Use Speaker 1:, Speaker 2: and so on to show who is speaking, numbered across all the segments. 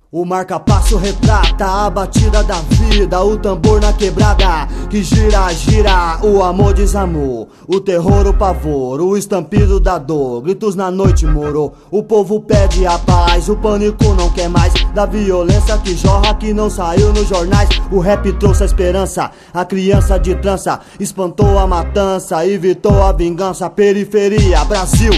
Speaker 1: O marca-passo retrata a batida da vida, o tambor na quebrada que gira, gira. O amor, desamor, o terror, o pavor, o estampido da dor, gritos na noite, moro. O povo pede a paz, o pânico não quer mais da violência que jorra, que não saiu nos jornais. O rap trouxe a esperança, a criança de trança espantou a matança, evitou a vingança. Periferia, Brasil,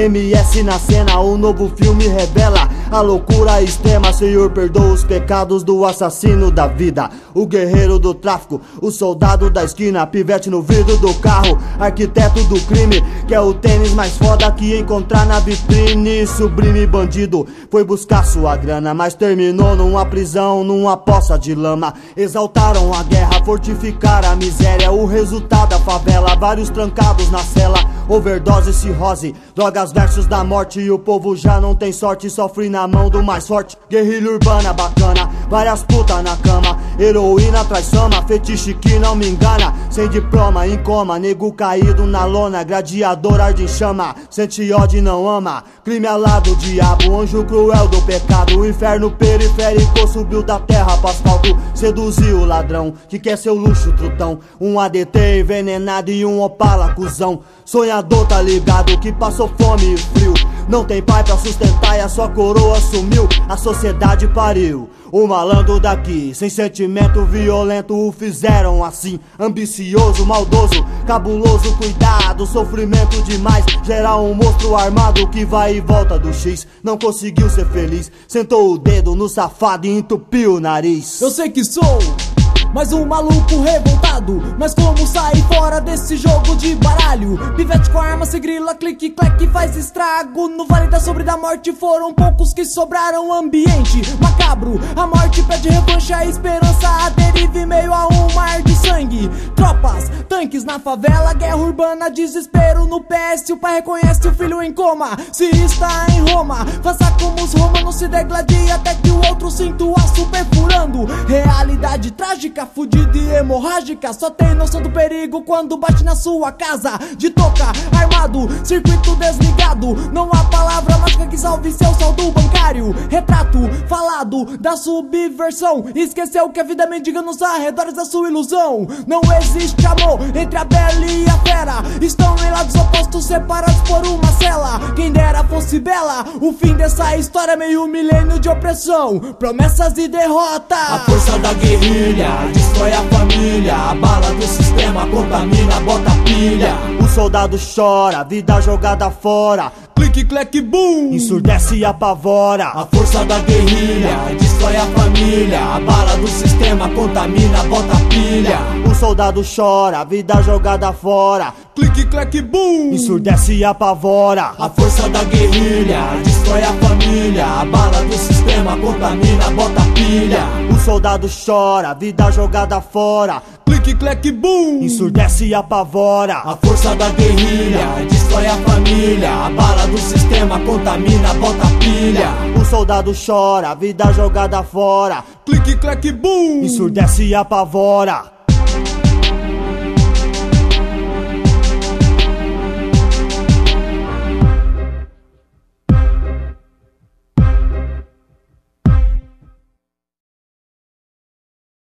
Speaker 1: MS na cena, o novo filme revela a loucura extrema. Senhor, perdoa os pecados do assassino da vida, o guerreiro do tráfico, o soldado da esquina, pivete no vidro do carro, arquiteto do crime, que é o tênis mais foda que encontrar na vitrine. Sublime bandido foi buscar sua grana, mas terminou numa prisão, numa poça de lama. Exaltaram a guerra, fortificaram a miséria, o resultado da favela, vários trancados na cela, overdose, cirrose, drogas versus da morte. E o povo já não tem sorte, sofre na mão do mais forte. Guerrilha urbana bacana, várias putas na cama, heroína traição, fetiche que não me engana. Sem diploma, em coma, nego caído na lona, gladiador arde em chama, sente ódio e não ama. Crime ao lado do diabo, anjo cruel do pecado, o inferno periférico subiu da terra pro asfalto. Seduziu o ladrão que quer seu luxo trutão, um ADT envenenado e um Opala cuzão. Sonhador tá ligado que passou fome e frio, não tem pai pra sustentar e a sua coroa sumiu. A sociedade pariu o malandro daqui, sem sentimento violento o fizeram assim. Ambicioso, maldoso, cabuloso, cuidado, sofrimento demais. Gera um monstro armado que vai e volta do X. Não conseguiu ser feliz, sentou o dedo no safado e entupiu o nariz.
Speaker 2: Eu sei que sou mais um maluco revoltado, mas como sair fora desse jogo de baralho? Pivete com arma, se grila, clique, clack, faz estrago. No vale da sombra e da morte foram poucos que sobraram. Ambiente macabro, a morte pede revanche, a esperança a deriva em meio a um mar de sangue. Tropas, tanques na favela, guerra urbana, desespero no PS. O pai reconhece o filho em coma, se está em Roma. Faça como os romanos, se degladie até que o outro sinta o aço perfurando. Realidade trágica, fudida e hemorrágica, só tem noção do perigo quando bate na sua casa. De toca, armado, circuito desligado, não há palavra mágica que salve seu saldo bancário. Retrato falado da subversão, esqueceu que a vida mendiga nos arredores da sua ilusão. Não existe amor entre a bela e a fera, estão em lados opostos separados por uma cela. Quem dera fosse bela o fim dessa história, meio milênio de opressão, promessas e derrota.
Speaker 3: A força da guerrilha destrói a família, a bala do sistema contamina, bota pilha.
Speaker 1: O soldado chora, vida jogada fora,
Speaker 2: clique, clack, boom,
Speaker 1: ensurdece e apavora.
Speaker 3: A força da guerrilha destrói a família, a bala do sistema contamina, bota pilha.
Speaker 1: O soldado chora, vida jogada fora,
Speaker 2: clique, clack, boom,
Speaker 1: ensurdece e apavora.
Speaker 3: A força da guerrilha destrói a família, a bala do sistema contamina, bota pilha.
Speaker 1: O soldado chora, vida jogada fora,
Speaker 2: clique, clack, boom,
Speaker 1: ensurdece e apavora.
Speaker 3: A força da guerrilha destrói a família, a bala do sistema contamina, bota pilha.
Speaker 1: O soldado chora, vida jogada fora,
Speaker 2: clique, clack, boom,
Speaker 1: ensurdece e apavora.